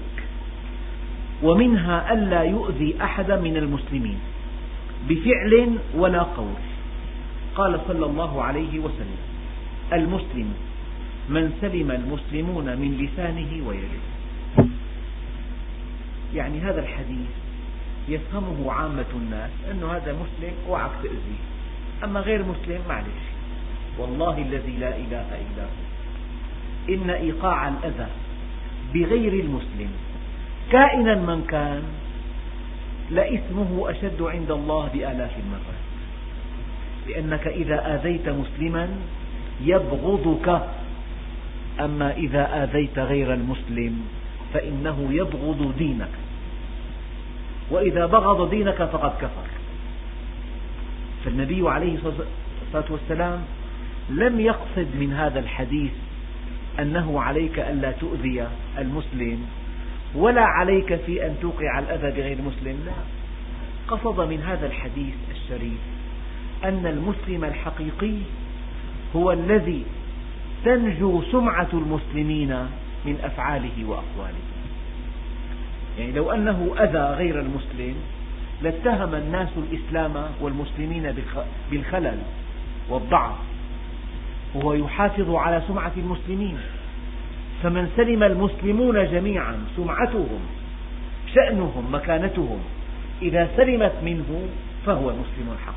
S2: ومنها ألا يؤذي أحدا من المسلمين بفعل ولا قول. قال صلى الله عليه وسلم: المسلم من سلم المسلمون من لسانه ويده. يعني هذا الحديث يفهمه عامة الناس أنه هذا مسلم اوعك تأذيه، أما غير مسلم معلش. والله الذي لا إله إلا هو إن إيقاع الأذى بغير المسلم كائنا من كان لإثمه أشد عند الله بآلاف المرات، لأنك إذا آذيت مسلما يبغضك، أما إذا آذيت غير المسلم فإنه يبغض دينك، وإذا بغض دينك فقد كفر. فالنبي عليه الصلاة والسلام لم يقصد من هذا الحديث أنه عليك ألا تؤذي المسلم ولا عليك في أن توقع الأذى بغير المسلم، لا. قصد من هذا الحديث الشريف أن المسلم الحقيقي هو الذي تنجو سمعة المسلمين من أفعاله وأقواله. يعني لو أنه أذى غير المسلم لاتهم الناس الإسلام والمسلمين بالخلل والضعف، وهو يحافظ على سمعة المسلمين. فمن سلم المسلمون جميعا سمعتهم شأنهم مكانتهم إذا سلمت منه فهو المسلم الحق.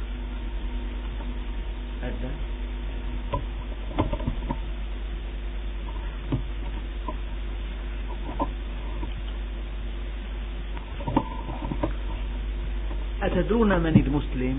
S2: هذا أتدرون من المسلم؟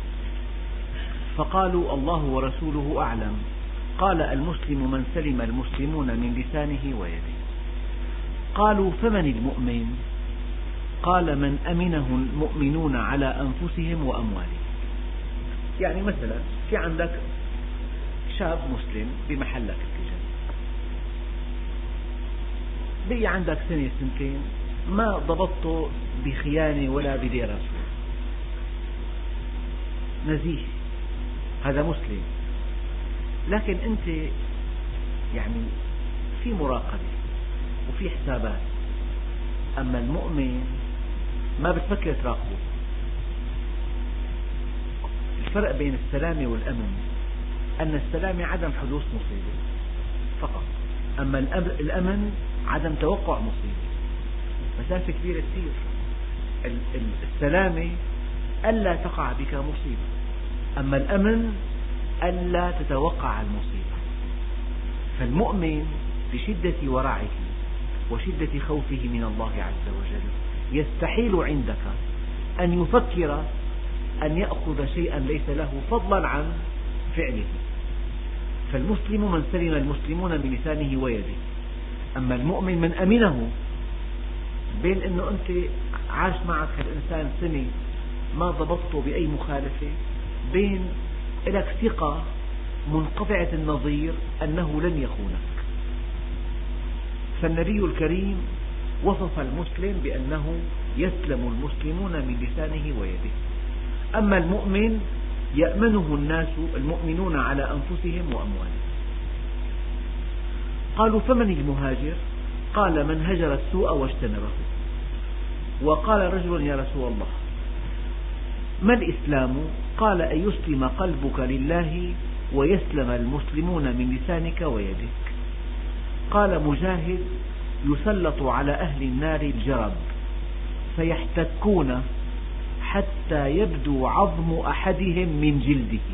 S2: فقالوا: الله ورسوله أعلم. قال: المسلم من سلم المسلمون من لسانه ويده. قالوا: فمن المؤمن؟ قال: من أمنه المؤمنون على أنفسهم وأموالهم. يعني مثلا في عندك شاب مسلم بمحلك التجاري، بقي عندك سنة سنتين ما ضبطته بخيانة ولا بدير رسول، نزيه، هذا مسلم، لكن أنت يعني في مراقبة وفي حسابات. أما المؤمن ما بتفكر تراقبه. الفرق بين السلامة والأمن أن السلامة عدم حدوث مصيبة فقط، أما الأمن عدم توقع مصيبة. مسافة كبيرة كثير. السلامة ألا تقع بك مصيبة، أما الأمن ألا تتوقع المصيبة. فالمؤمن بشدة ورعه وشدة خوفه من الله عز وجل يستحيل عندك أن يفكر أن يأخذ شيئا ليس له فضلا عن فعله. فالمسلم من سلم المسلمون من لسانه ويده، أما المؤمن من أمنه. بين أنه أنت عاش معك الإنسان سنة ما ضبطته بأي مخالفة، بين لك ثقة منقطعة النظير أنه لن يخونك. فالنبي الكريم وصف المسلم بأنه يسلم المسلمون من لسانه ويده. أما المؤمن يأمنه الناس المؤمنون على أنفسهم وأموالهم. قالوا فمن المهاجر؟ قال من هجر السوء واجتنبه. وقال رجل يا رسول الله ما الإسلام؟ قال أن يسلم قلبك لله ويسلم المسلمون من لسانك ويدك. قال مجاهد يسلط على أهل النار الجرب فيحتكون حتى يبدو عظم أحدهم من جلده،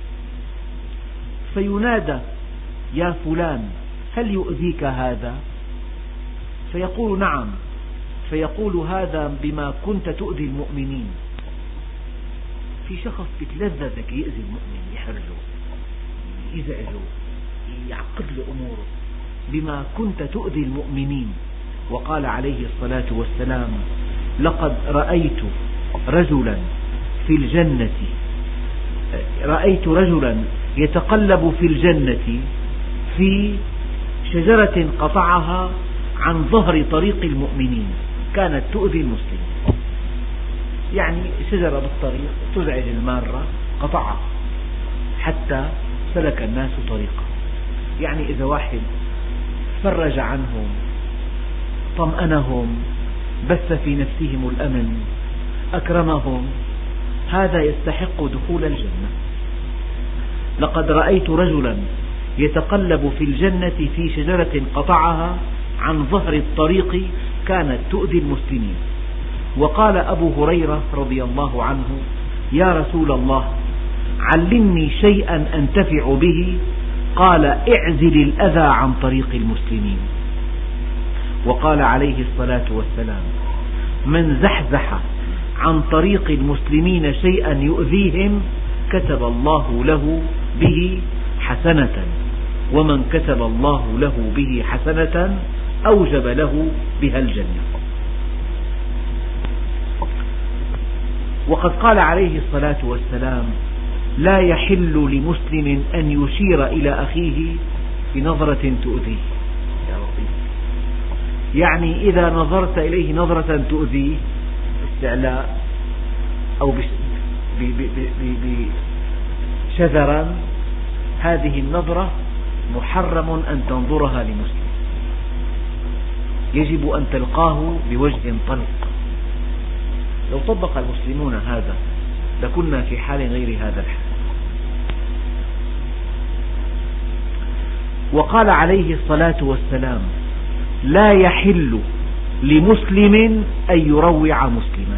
S2: فينادى يا فلان هل يؤذيك هذا؟ فيقول نعم، فيقول هذا بما كنت تؤذي المؤمنين. في شخص بتلذذك يؤذي المؤمن، يحرجه، يزعجه، يعقد له أموره بما كنت تؤذي المؤمنين. وقال عليه الصلاة والسلام لقد رأيت رجلا في الجنة، رأيت رجلا يتقلب في الجنة في شجرة قطعها عن ظهر طريق المؤمنين كانت تؤذي المسلمين. يعني شجرة بالطريق تزعج المارة قطعها حتى سلك الناس طريقه. يعني إذا واحد فرج عنهم، طمأنهم، بث في نفسهم الأمن، أكرمهم، هذا يستحق دخول الجنة. لقد رأيت رجلا يتقلب في الجنة في شجرة قطعها عن ظهر الطريق كانت تؤذي المسلمين. وقال أبو هريرة رضي الله عنه يا رسول الله علمني شيئا أنتفع به. قال اعزل الأذى عن طريق المسلمين. وقال عليه الصلاة والسلام من زحزح عن طريق المسلمين شيئا يؤذيهم كتب الله له به حسنة، ومن كتب الله له به حسنة أوجب له بها الجنة. وقد قال عليه الصلاة والسلام لا يحل لمسلم أن يشير إلى أخيه بنظرة تؤذيه. يعني إذا نظرت إليه نظرة تؤذيه باستعلاء أو شذرا، هذه النظرة محرم أن تنظرها لمسلم، يجب أن تلقاه بوجه طلق. لو طبق المسلمون هذا لكنا في حال غير هذا الحال. وقال عليه الصلاة والسلام لا يحل لمسلم أن يروع مسلما،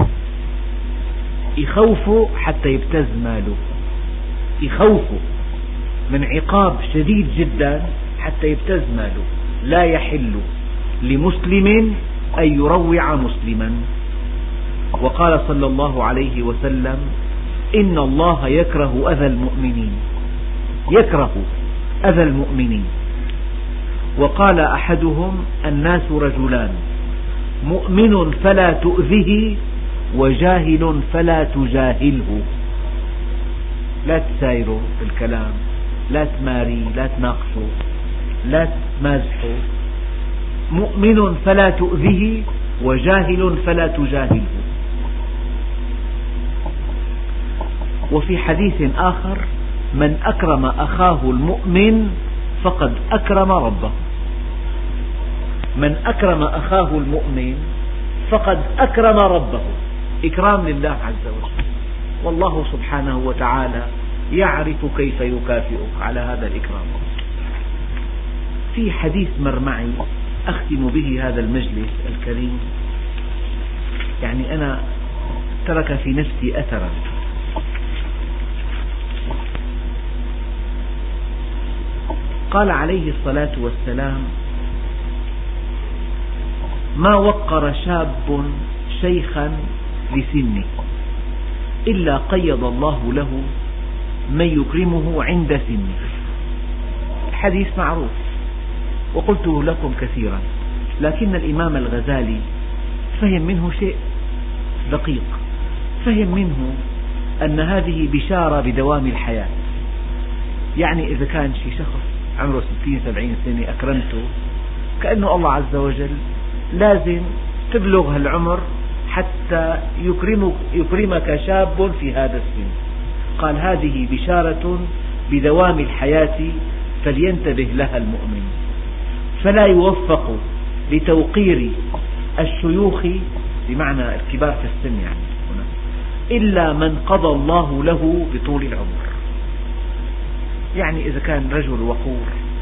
S2: يخوفه حتى يبتز ماله، يخوفه من عقاب شديد جدا حتى يبتز ماله. لا يحل لمسلم أن يروع مسلما. وقال صلى الله عليه وسلم إن الله يكره أذى المؤمنين، يكره أذى المؤمنين. وقال أحدهم الناس رجلان مؤمن فلا تؤذه وجاهل فلا تجاهله. لا تسايره بالكلام لا تماري، لا تناقشه، لا تمازحه. مؤمن فلا تؤذيه، وجاهل فلا تجاهله. وفي حديث آخر: من أكرم أخاه المؤمن فقد أكرم ربه. من أكرم أخاه المؤمن فقد أكرم ربه، إكرام لله عز وجل. والله سبحانه وتعالى يعرف كيف يكافئك على هذا الإكرام. في حديث مر معي أختم به هذا المجلس الكريم، يعني أنا ترك في نفسي أثرا. قال عليه الصلاة والسلام: ما وقر شاب شيخا لسنه إلا قيض الله له من يكرمه عند سنه. حديث معروف وقلته لكم كثيرا، لكن الإمام الغزالي فهم منه شيء دقيق. فهم منه أن هذه بشارة بدوام الحياة. يعني إذا كان شي شخص عمره 60-70 سنة أكرمته، كأنه الله عز وجل لازم تبلغ هالعمر حتى يكرمك شاب في هذا السن. قال: هذه بشارة بدوام الحياة فلينتبه لها المؤمن. فلا يوفق لتوقير الشيوخ، بمعنى الكبار في السن يعني هنا، إلا من قضى الله له بطول العمر. يعني إذا كان رجل وقور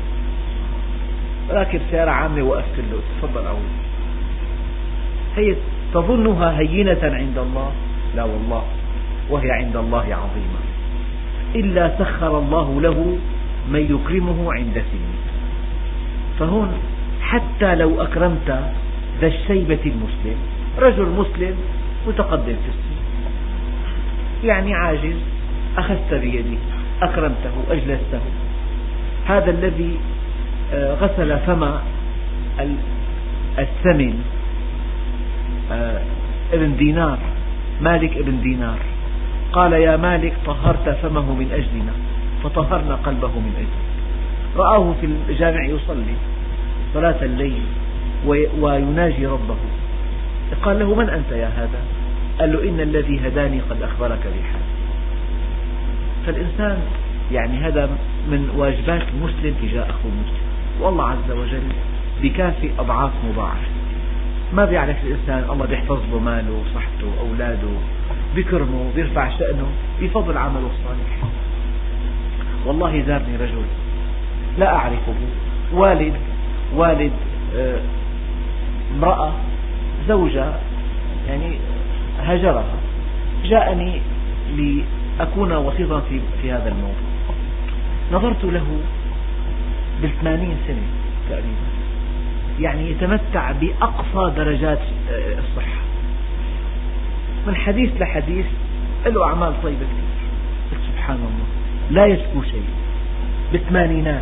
S2: راكب سيارة عامة وقفت له: تفضل أول، هي تظنها هينة عند الله؟ لا والله، وهي عند الله عظيمة. إلا سخر الله له من يكرمه عند سنه. فهون حتى لو أكرمت ذا الشيبة المسلم، رجل مسلم متقدم في السن، يعني عاجز، أخذت بيده، أكرمته، أجلسته. هذا الذي غسل فم الثمن ابن دينار، مالك ابن دينار، قال: يا مالك طهرت فمه من أجلنا فطهرنا قلبه من أجلك. رآه في الجامع يصلي صلاة الليل ويناجي ربه. قال له: من أنت يا هذا؟ قال له: إن الذي هداني قد أخبرك بحال. فالإنسان يعني هذا من واجبات المسلم تجاه أخوه المسلم، والله عز وجل بكافئ أضعاف مضاعفة. ما بيعرف الإنسان الله بيحفظ له ماله وصحته وأولاده، بيكرمه، بيرفع شأنه بفضل عمله الصالح. والله زارني رجل لا أعرفه، والد امرأة زوجة يعني هجرها، جاءني لأكون وسيطا في هذا الموضوع. نظرت له بال80 سنة تقريبا، يعني يتمتع بأقصى درجات الصحة، من حديث لحديث له أعمال طيبة كثير. سبحان الله، لا يشكو شيء، بالثمانينات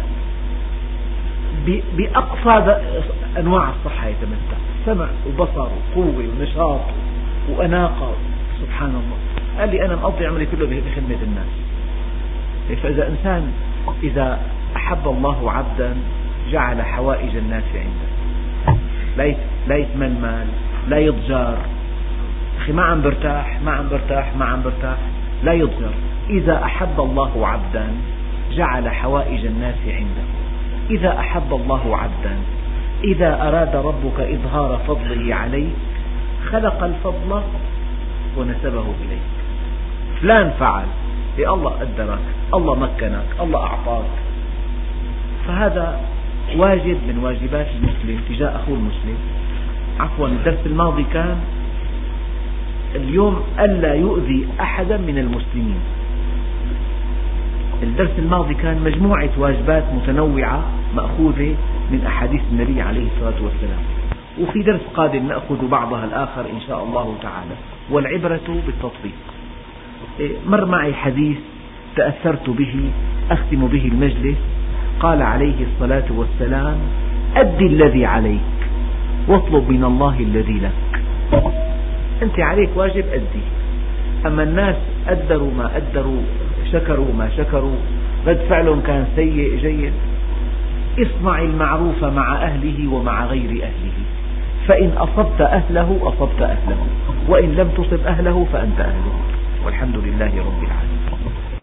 S2: بأقصى أنواع الصحة يتمتع، سمع وبصر وقوة ونشاط وأناقة. سبحان الله. قال لي: أنا مقضي عمري كله بخدمة الناس. فإذا إنسان إذا أحب الله عبدا جعل حوائج الناس عنده، لا يتململ، لا يضجر. أخي ما عم برتاح، لا يضجر. إذا أحب الله عبدا جعل حوائج الناس عنده. إذا أحب الله عبدا، إذا أراد ربك إظهار فضله عليك خلق الفضل ونسبه إليك. فلان فعل، الله قدرك، الله مكنك، الله أعطاك. فهذا واجب من واجبات المسلم تجاه أخوه المسلم. عفوا، الدرس الماضي كان اليوم ألا يؤذي أحدا من المسلمين. الدرس الماضي كان مجموعة واجبات متنوعة مأخوذة من أحاديث النبي عليه الصلاة والسلام، وفي درس قادم نأخذ بعضها الآخر إن شاء الله تعالى، والعبرة بالتطبيق. مر معي حديث تأثرت به أختم به المجلس. قال عليه الصلاة والسلام: أد الذي عليك واطلب من الله الذي لك. أنت عليك واجب أدي، أما الناس أدروا ما أدروا، شكروا ما شكروا، رد فعلهم كان سيء جيد. اصنع المعروف مع أهله ومع غير أهله، فإن أصبت أهله أصبت أهله، وإن لم تصب أهله فأنت أهله، والحمد لله رب العالمين.